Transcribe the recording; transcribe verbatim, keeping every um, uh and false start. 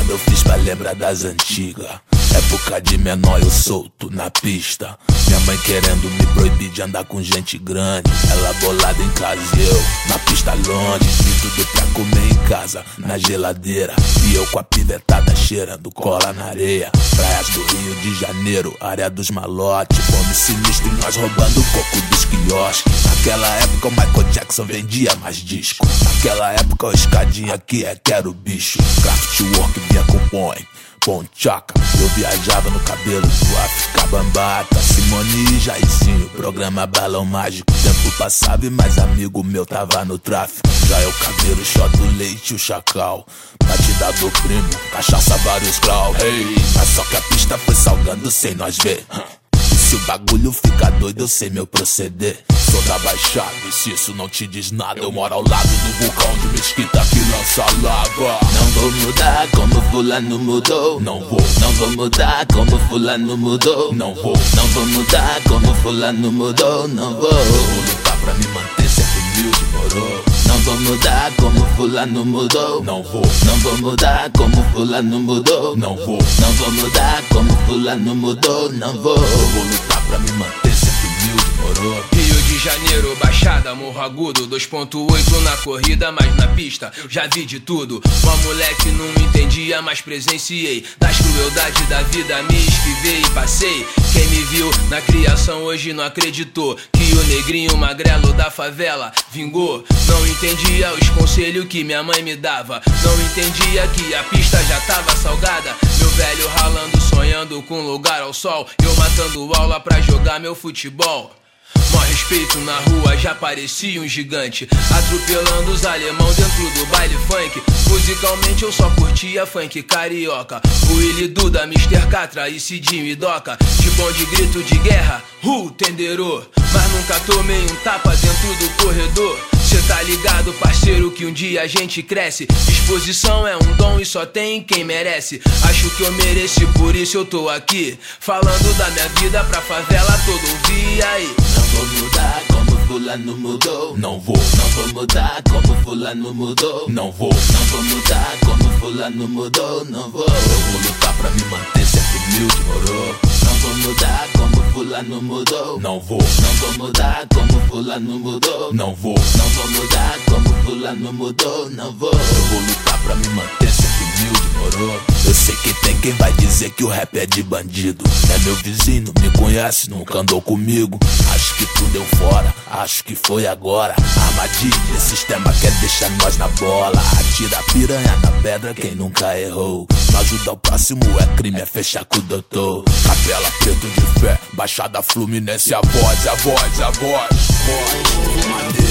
quando eu fiz pra lembrar das antigas. Época de menor eu solto na pista. Minha mãe querendo me proibir de andar com gente grande. Ela bolada em casa e eu na pista longe. E tudo pra comer em casa, na geladeira. E eu com a pivetada cheirando cola na areia. Praias do Rio de Janeiro, área dos malotes. Fome sinistro e nós roubando o coco dos quiosques. Naquela época o Michael Jackson vendia mais disco. Naquela época o escadinha aqui é quero bicho. Craftwork vinha com põe Ponchaca, eu viajava no cabelo do África Bambata, Simone e Jairzinho, programa Balão Mágico. O tempo passava e mais amigo meu tava no tráfico. Já eu caveiro, shot do leite, o chacal. Batida do primo, cachaça vários graus. Hey, mas só que a pista foi salgando sem nós ver. E se o bagulho fica doido, eu sei meu proceder. Sou da Baixada, e se isso não te diz nada, eu moro ao lado do vulcão de Mesquita que lança lava. Não vou mudar como fulano mudou. Não vou, não vou mudar como fulano mudou. Não vou, não vou mudar como fulano mudou. Não vou, vou lutar pra me manter sempre humilde, moro. Não vou mudar como fulano mudou. Não vou, não vou mudar como fulano mudou. Não vou, não vou mudar como fulano mudou. Não vou, vou lutar pra me manter sempre humilde, moro. Rio de Janeiro, Baixada, Morro Agudo, dois ponto oito na corrida, mas na pista já vi de tudo. Uma moleque não entendia, mas presenciei das crueldades da vida, me esquivei e passei. Quem me viu na criação hoje não acreditou que o negrinho magrelo da favela vingou. Não entendia os conselhos que minha mãe me dava. Não entendia que a pista já tava salgada. Meu velho ralando, sonhando com lugar ao sol. Eu matando aula pra jogar meu futebol. Mó respeito na rua, já parecia um gigante, atropelando os alemão dentro do baile funk. Musicalmente eu só curtia funk carioca. O Willy Duda, mister Catra e Cidinho e Doca. De bom de grito de guerra, uh, tenderô. Mas nunca tomei um tapa dentro do corredor. Cê tá ligado, parceiro, que um dia a gente cresce. Disposição é um dom e só tem quem merece. Acho que eu mereci, por isso eu tô aqui, falando da minha vida pra favela toda ouvir aí. Não vou mudar como fulano mudou. Não vou, não vou mudar como fulano mudou. Não vou, não vou mudar como fulano mudou. Não vou, eu vou lutar pra me manter sempre humilde, moro. Não vou mudar como fulano mudou. Não vou, não vou mudar como fulano mudou. Não vou, não vou mudar como fulano mudou. Não vou, eu vou lutar pra me manter sempre humilde, moro. Eu sei que tem quem vai dizer que o rap é de bandido. É meu vizinho, me conhece, nunca andou comigo. Acho que tudo deu fora, acho que foi agora. Armadilha, sistema quer deixar nós na bola. Atira a piranha na pedra, quem nunca errou. Não ajudar o próximo é crime, é fechar com o doutor. Capela preto de fé, Baixada Fluminense, a voz, a voz, a voz. Voz,